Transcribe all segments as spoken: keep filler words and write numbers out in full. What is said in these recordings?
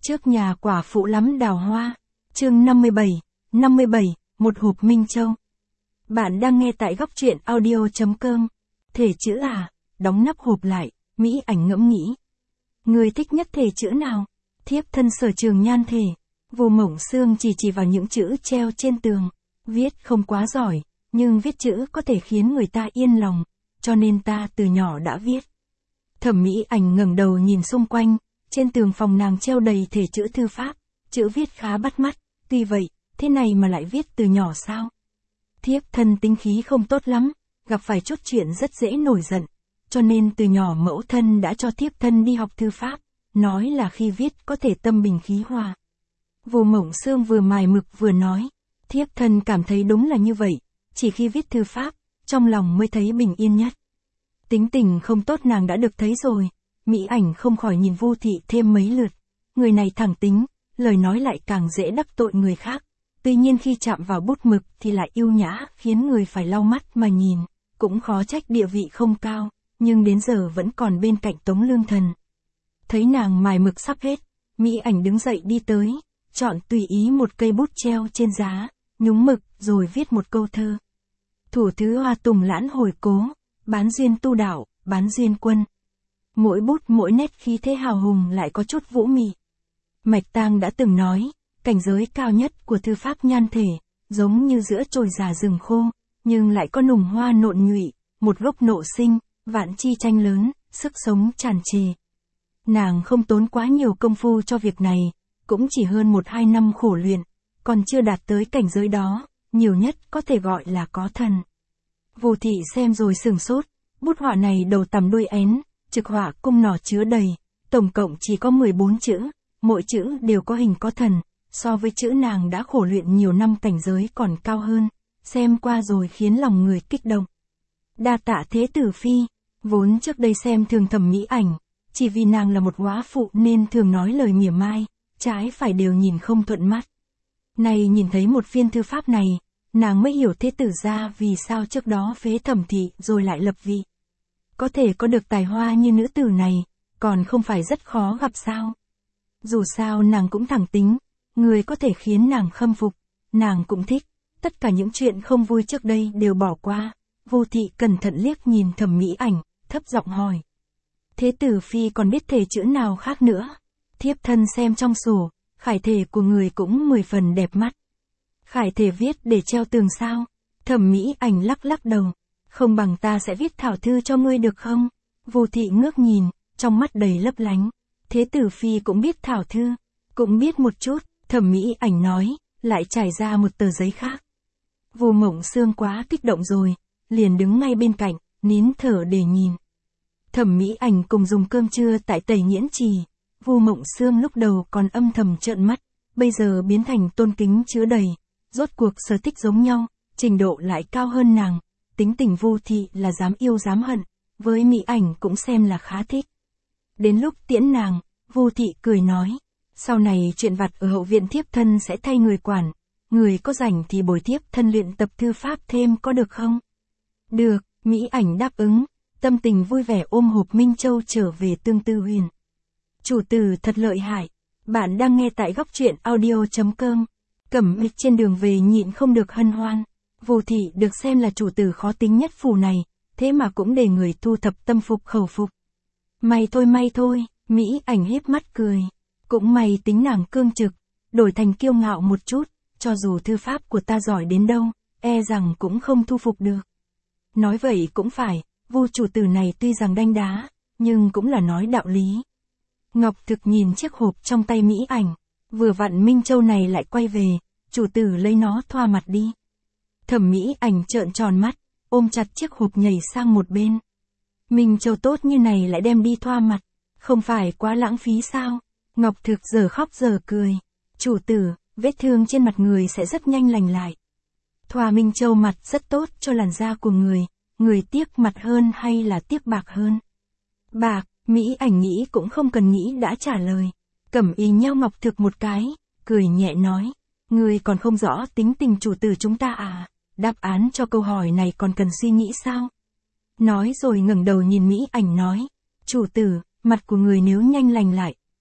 Trước nhà quả phụ lắm đào hoa. Chương năm mươi bảy, năm mươi bảy, một hộp Minh Châu. Bạn đang nghe tại góc truyện audio chấm com. Thể chữ à? Đóng nắp hộp lại, Mỹ Ảnh ngẫm nghĩ. Người thích nhất thể chữ nào? Thiếp thân sở trường nhan thể. Vô Mộng Xương chỉ chỉ vào những chữ treo trên tường. Viết không quá giỏi, nhưng viết chữ có thể khiến người ta yên lòng, cho nên ta từ nhỏ đã viết. Thẩm Mỹ Ảnh ngẩng đầu nhìn xung quanh, trên tường phòng nàng treo đầy thể chữ thư pháp, chữ viết khá bắt mắt, tuy vậy, thế này mà lại viết từ nhỏ sao? Thiếp thân tính khí không tốt lắm, gặp phải chút chuyện rất dễ nổi giận, cho nên từ nhỏ mẫu thân đã cho thiếp thân đi học thư pháp, nói là khi viết có thể tâm bình khí hòa. Vô Mộng Xương vừa mài mực vừa nói, thiếp thân cảm thấy đúng là như vậy, chỉ khi viết thư pháp, trong lòng mới thấy bình yên nhất. Tính tình không tốt nàng đã được thấy rồi, Mỹ Ảnh không khỏi nhìn Vu Thị thêm mấy lượt, người này thẳng tính, lời nói lại càng dễ đắc tội người khác, tuy nhiên khi chạm vào bút mực thì lại yêu nhã, khiến người phải lau mắt mà nhìn, cũng khó trách địa vị không cao, nhưng đến giờ vẫn còn bên cạnh Tống Lương Thần. Thấy nàng mài mực sắp hết, Mỹ Ảnh đứng dậy đi tới, chọn tùy ý một cây bút treo trên giá, nhúng mực rồi viết một câu thơ. Thủ thứ hoa tùng lãn hồi cố, bán duyên tu đạo, bán duyên quân. Mỗi bút mỗi nét khí thế hào hùng lại có chút vũ mị. Mạch Tang đã từng nói, cảnh giới cao nhất của thư pháp nhan thể, giống như giữa chồi già rừng khô, nhưng lại có nùng hoa nộn nhụy, một gốc nộ sinh, vạn chi tranh lớn, sức sống tràn trề. Nàng không tốn quá nhiều công phu cho việc này, cũng chỉ hơn một hai năm khổ luyện, còn chưa đạt tới cảnh giới đó, nhiều nhất có thể gọi là có thần. Vô Thị xem rồi sửng sốt, bút họa này đầu tằm đuôi én, trực họa cung nỏ chứa đầy, tổng cộng chỉ có mười bốn chữ, mỗi chữ đều có hình có thần, so với chữ nàng đã khổ luyện nhiều năm cảnh giới còn cao hơn, xem qua rồi khiến lòng người kích động. Đa tạ Thế Tử Phi, vốn trước đây xem thường Thẩm Mỹ Ảnh, chỉ vì nàng là một góa phụ nên thường nói lời mỉa mai, trái phải đều nhìn không thuận mắt. Nay nhìn thấy một phiên thư pháp này, nàng mới hiểu Thế Tử gia vì sao trước đó phế Thẩm thị rồi lại lập vị. Có thể có được tài hoa như nữ tử này, còn không phải rất khó gặp sao. Dù sao nàng cũng thẳng tính, người có thể khiến nàng khâm phục, nàng cũng thích, tất cả những chuyện không vui trước đây đều bỏ qua. Vô Thị cẩn thận liếc nhìn Thẩm Mỹ Ảnh, thấp giọng hỏi. Thế Tử Phi còn biết thể chữ nào khác nữa? Thiếp thân xem trong sổ, khải thể của người cũng mười phần đẹp mắt. Khải thể viết để treo tường sao? Thẩm Mỹ Ảnh lắc lắc đầu. Không bằng ta sẽ viết thảo thư cho ngươi được không? Vô Thị ngước nhìn, trong mắt đầy lấp lánh. Thế Tử Phi cũng biết thảo thư. Cũng biết một chút, Thẩm Mỹ Ảnh nói, lại trải ra một tờ giấy khác. Vô Mộng Xương quá kích động rồi, liền đứng ngay bên cạnh, nín thở để nhìn. Thẩm Mỹ Ảnh cùng dùng cơm trưa tại Tẩy Nghiễn Trì. Vô Mộng Xương lúc đầu còn âm thầm trợn mắt, bây giờ biến thành tôn kính chứa đầy. Rốt cuộc sở thích giống nhau, trình độ lại cao hơn nàng. Tính tình Vô Thị là dám yêu dám hận, với Mỹ Ảnh cũng xem là khá thích. Đến lúc tiễn nàng, Vô Thị cười nói, sau này chuyện vặt ở hậu viện thiếp thân sẽ thay người quản, người có rảnh thì bồi thiếp thân luyện tập thư pháp thêm có được không? Được, Mỹ Ảnh đáp ứng, tâm tình vui vẻ ôm hộp Minh Châu trở về Tương Tư Huyền. Chủ tử thật lợi hại, bạn đang nghe tại góc truyện audio chấm com. Cẩm Mịch trên đường về nhịn không được hân hoan. Vô Thị được xem là chủ tử khó tính nhất phủ này, thế mà cũng để người thu thập tâm phục khẩu phục. May thôi may thôi, Mỹ Ảnh hiếp mắt cười. Cũng may tính nàng cương trực, đổi thành kiêu ngạo một chút, cho dù thư pháp của ta giỏi đến đâu, e rằng cũng không thu phục được. Nói vậy cũng phải, Vu chủ tử này tuy rằng đanh đá, nhưng cũng là nói đạo lý. Ngọc Thực nhìn chiếc hộp trong tay Mỹ Ảnh, vừa vặn Minh Châu này lại quay về, chủ tử lấy nó thoa mặt đi. Thẩm Mỹ Ảnh trợn tròn mắt, ôm chặt chiếc hộp nhảy sang một bên. Minh Châu tốt như này lại đem đi thoa mặt, không phải quá lãng phí sao? Ngọc Thực giờ khóc giờ cười. Chủ tử, vết thương trên mặt người sẽ rất nhanh lành lại. Thoa Minh Châu mặt rất tốt cho làn da của người, người tiếc mặt hơn hay là tiếc bạc hơn? Bạc, Mỹ Ảnh nghĩ cũng không cần nghĩ đã trả lời. Cẩm Y nheo Ngọc Thực một cái, cười nhẹ nói, người còn không rõ tính tình chủ tử chúng ta à? Đáp án cho câu hỏi này còn cần suy nghĩ sao? Nói rồi ngẩng đầu nhìn Mỹ Ảnh nói, chủ tử, mặt của người nếu nhanh lành lại,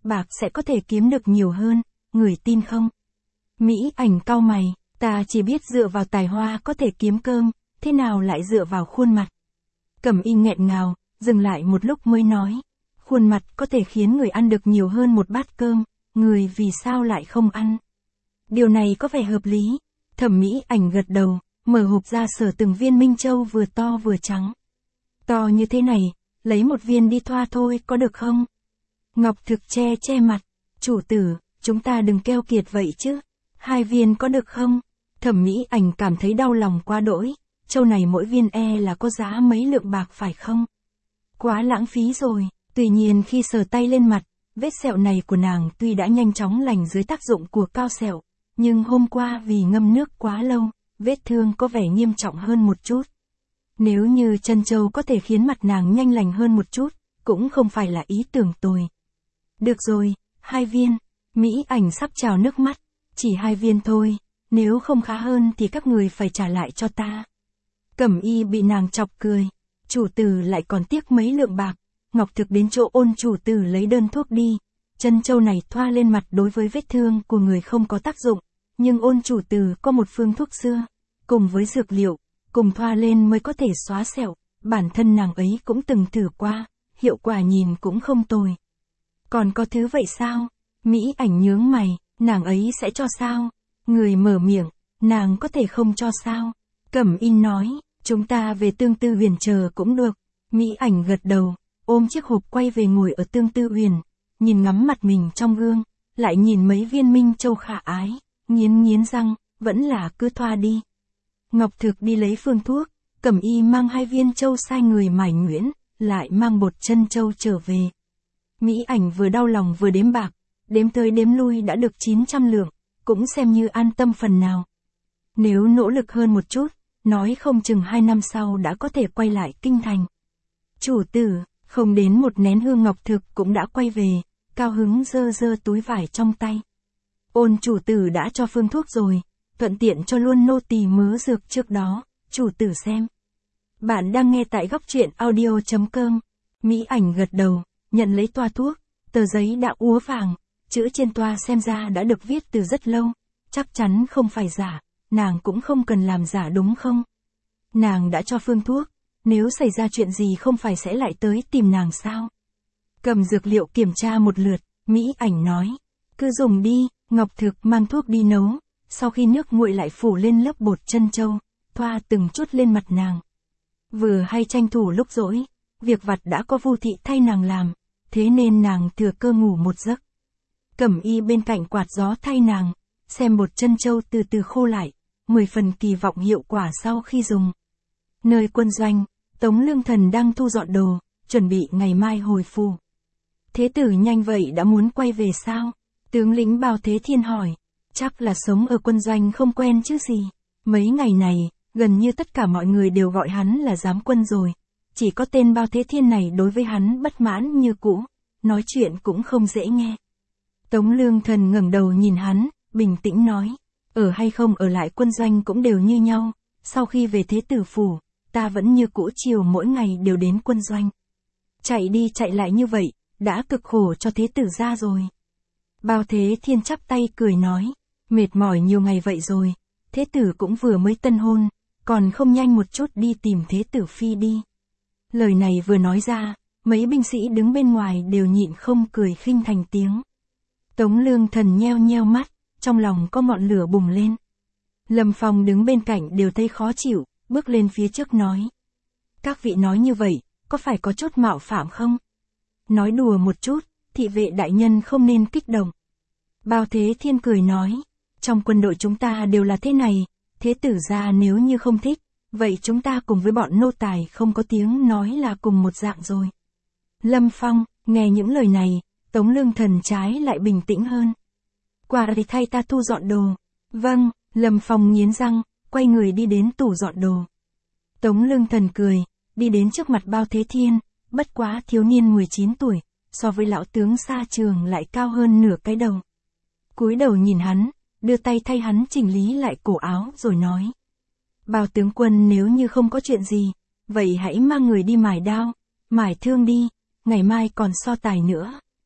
bạc sẽ có thể kiếm được nhiều hơn, người tin không? Mỹ Ảnh cau mày, ta chỉ biết dựa vào tài hoa có thể kiếm cơm, thế nào lại dựa vào khuôn mặt? Cẩm Y nghẹn ngào, dừng lại một lúc mới nói, khuôn mặt có thể khiến người ăn được nhiều hơn một bát cơm, người vì sao lại không ăn? Điều này có vẻ hợp lý. Thẩm Mỹ Ảnh gật đầu, mở hộp ra sở từng viên minh châu vừa to vừa trắng. To như thế này, lấy một viên đi thoa thôi có được không? Ngọc Thực che che mặt, chủ tử, chúng ta đừng keo kiệt vậy chứ. Hai viên có được không? Thẩm Mỹ Ảnh cảm thấy đau lòng quá đỗi, châu này mỗi viên e là có giá mấy lượng bạc phải không? Quá lãng phí rồi. Tuy nhiên khi sờ tay lên mặt, vết sẹo này của nàng tuy đã nhanh chóng lành dưới tác dụng của cao sẹo, nhưng hôm qua vì ngâm nước quá lâu, vết thương có vẻ nghiêm trọng hơn một chút. Nếu như chân châu có thể khiến mặt nàng nhanh lành hơn một chút, cũng không phải là ý tưởng tồi. Được rồi, hai viên. Mỹ Ảnh sắp trào nước mắt. Chỉ hai viên thôi, nếu không khá hơn thì các người phải trả lại cho ta. Cẩm Y bị nàng chọc cười. Chủ tử lại còn tiếc mấy lượng bạc. Ngọc Thực đến chỗ Ôn chủ tử lấy đơn thuốc đi. Chân châu này thoa lên mặt đối với vết thương của người không có tác dụng, nhưng Ôn chủ tử có một phương thuốc xưa, cùng với dược liệu, cùng thoa lên mới có thể xóa sẹo, bản thân nàng ấy cũng từng thử qua, hiệu quả nhìn cũng không tồi. Còn có thứ vậy sao? Mỹ Ảnh nhướng mày, nàng ấy sẽ cho sao? Người mở miệng, nàng có thể không cho sao? Cẩm Y nói, chúng ta về Tương Tư Huyền chờ cũng được. Mỹ Ảnh gật đầu, ôm chiếc hộp quay về ngồi ở Tương Tư Huyền, nhìn ngắm mặt mình trong gương, lại nhìn mấy viên minh châu khả ái, nghiến nghiến răng, vẫn là cứ thoa đi. Ngọc Thực đi lấy phương thuốc, Cẩm Y mang hai viên châu sai người mài nhuyễn, lại mang bột chân châu trở về. Mỹ Ảnh vừa đau lòng vừa đếm bạc, đếm tới đếm lui đã được chín trăm lượng, cũng xem như an tâm phần nào. Nếu nỗ lực hơn một chút, nói không chừng hai năm sau đã có thể quay lại kinh thành. Chủ tử, không đến một nén hương Ngọc Thực cũng đã quay về, cao hứng giơ giơ túi vải trong tay. Ôn chủ tử đã cho phương thuốc rồi, thuận tiện cho luôn nô tỳ mớ dược trước đó, chủ tử xem. Bạn đang nghe tại góc truyện audio chấm com. Mỹ Ảnh gật đầu, nhận lấy toa thuốc, tờ giấy đã úa vàng, chữ trên toa xem ra đã được viết từ rất lâu, chắc chắn không phải giả, nàng cũng không cần làm giả đúng không? Nàng đã cho phương thuốc, nếu xảy ra chuyện gì không phải sẽ lại tới tìm nàng sao? Cầm dược liệu kiểm tra một lượt, Mỹ Ảnh nói, cứ dùng đi. Ngọc Thực mang thuốc đi nấu, sau khi nước nguội lại phủ lên lớp bột chân châu, thoa từng chút lên mặt nàng. Vừa hay tranh thủ lúc rỗi, việc vặt đã có Vu thị thay nàng làm, thế nên nàng thừa cơ ngủ một giấc. Cẩm Y bên cạnh quạt gió thay nàng, xem bột chân châu từ từ khô lại, mười phần kỳ vọng hiệu quả sau khi dùng. Nơi quân doanh, Tống Lương Thần đang thu dọn đồ, chuẩn bị ngày mai hồi phủ. Thế tử nhanh vậy đã muốn quay về sao? Tướng lĩnh Bao Thế Thiên hỏi, chắc là sống ở quân doanh không quen chứ gì. Mấy ngày này, gần như tất cả mọi người đều gọi hắn là giám quân rồi. Chỉ có tên Bao Thế Thiên này đối với hắn bất mãn như cũ, nói chuyện cũng không dễ nghe. Tống Lương Thần ngẩng đầu nhìn hắn, bình tĩnh nói, ở hay không ở lại quân doanh cũng đều như nhau, sau khi về thế tử phủ, ta vẫn như cũ chiều mỗi ngày đều đến quân doanh. Chạy đi chạy lại như vậy, đã cực khổ cho thế tử ra rồi. Bao Thế Thiên chắp tay cười nói, mệt mỏi nhiều ngày vậy rồi, thế tử cũng vừa mới tân hôn, còn không nhanh một chút đi tìm thế tử phi đi. Lời này vừa nói ra, mấy binh sĩ đứng bên ngoài đều nhịn không cười khinh thành tiếng. Tống Lương Thần nheo nheo mắt, trong lòng có ngọn lửa bùng lên. Lâm Phong đứng bên cạnh đều thấy khó chịu, bước lên phía trước nói. Các vị nói như vậy, có phải có chút mạo phạm không? Nói đùa một chút, thị vệ đại nhân không nên kích động. Bao Thế Thiên cười nói, trong quân đội chúng ta đều là thế này, thế tử gia nếu như không thích, vậy chúng ta cùng với bọn nô tài không có tiếng nói là cùng một dạng rồi. Lâm Phong, nghe những lời này, Tống Lương Thần trái lại bình tĩnh hơn. Qua đây thay ta thu dọn đồ. Vâng, Lâm Phong nghiến răng, quay người đi đến tủ dọn đồ. Tống Lương Thần cười, đi đến trước mặt Bao Thế Thiên, bất quá thiếu niên mười chín tuổi, so với lão tướng xa trường lại cao hơn nửa cái đầu. Cúi đầu nhìn hắn, đưa tay thay hắn chỉnh lý lại cổ áo rồi nói. Bao tướng quân nếu như không có chuyện gì, vậy hãy mang người đi mài đao, mài thương đi, ngày mai còn so tài nữa.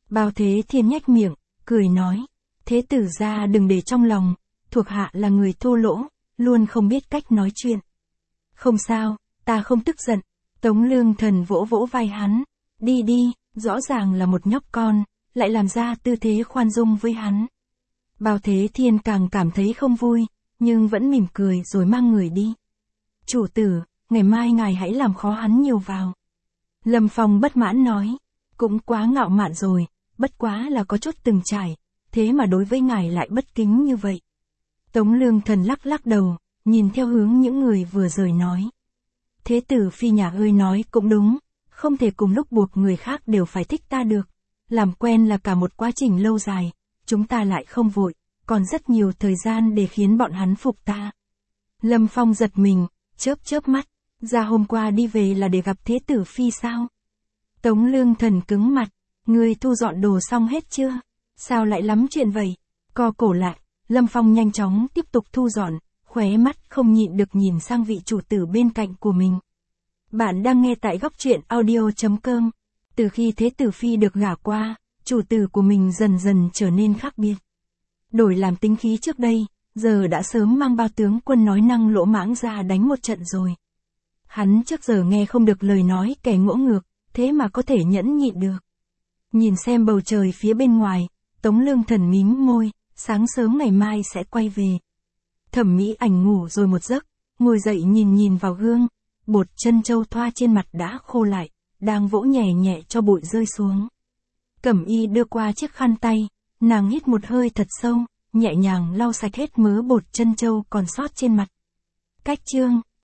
Bao Thế Thiên nhếch miệng, cười nói. Thế tử gia đừng để trong lòng, thuộc hạ là người thô lỗ, luôn không biết cách nói chuyện. Không sao, ta không tức giận. Tống Lương Thần vỗ vỗ vai hắn. Đi đi, rõ ràng là một nhóc con, lại làm ra tư thế khoan dung với hắn. Bao Thế Thiên càng cảm thấy không vui, nhưng vẫn mỉm cười rồi mang người đi. Chủ tử, ngày mai ngài hãy làm khó hắn nhiều vào. Lâm Phong bất mãn nói. Cũng quá ngạo mạn rồi, bất quá là có chút từng trải, thế mà đối với ngài lại bất kính như vậy. Tống Lương Thần lắc lắc đầu, nhìn theo hướng những người vừa rời nói. Thế tử phi nhà ơi nói cũng đúng, không thể cùng lúc buộc người khác đều phải thích ta được. Làm quen là cả một quá trình lâu dài, chúng ta lại không vội, còn rất nhiều thời gian để khiến bọn hắn phục ta. Lâm Phong giật mình, chớp chớp mắt, ra hôm qua đi về là để gặp thế tử phi sao? Tống Lương Thần cứng mặt, ngươi thu dọn đồ xong hết chưa? Sao lại lắm chuyện vậy? Co cổ lại, Lâm Phong nhanh chóng tiếp tục thu dọn, khóe mắt không nhịn được nhìn sang vị chủ tử bên cạnh của mình. Bạn đang nghe tại góc truyện audio chấm com. Từ khi thế tử phi được gả qua, chủ tử của mình dần dần trở nên khác biệt. Đổi làm tính khí trước đây, giờ đã sớm mang bao tướng quân nói năng lỗ mãng ra đánh một trận rồi. Hắn trước giờ nghe không được lời nói kẻ ngỗ ngược, thế mà có thể nhẫn nhịn được. Nhìn xem bầu trời phía bên ngoài, Tống Lương Thần mím môi, sáng sớm ngày mai sẽ quay về. Thẩm Mỹ Ảnh ngủ rồi một giấc, ngồi dậy nhìn nhìn vào gương, bột chân châu thoa trên mặt đã khô lại, đang vỗ nhẹ nhẹ cho bụi rơi xuống. Cẩm Y đưa qua chiếc khăn tay, nàng hít một hơi thật sâu, nhẹ nhàng lau sạch hết mớ bột chân châu còn sót trên mặt. Cách chương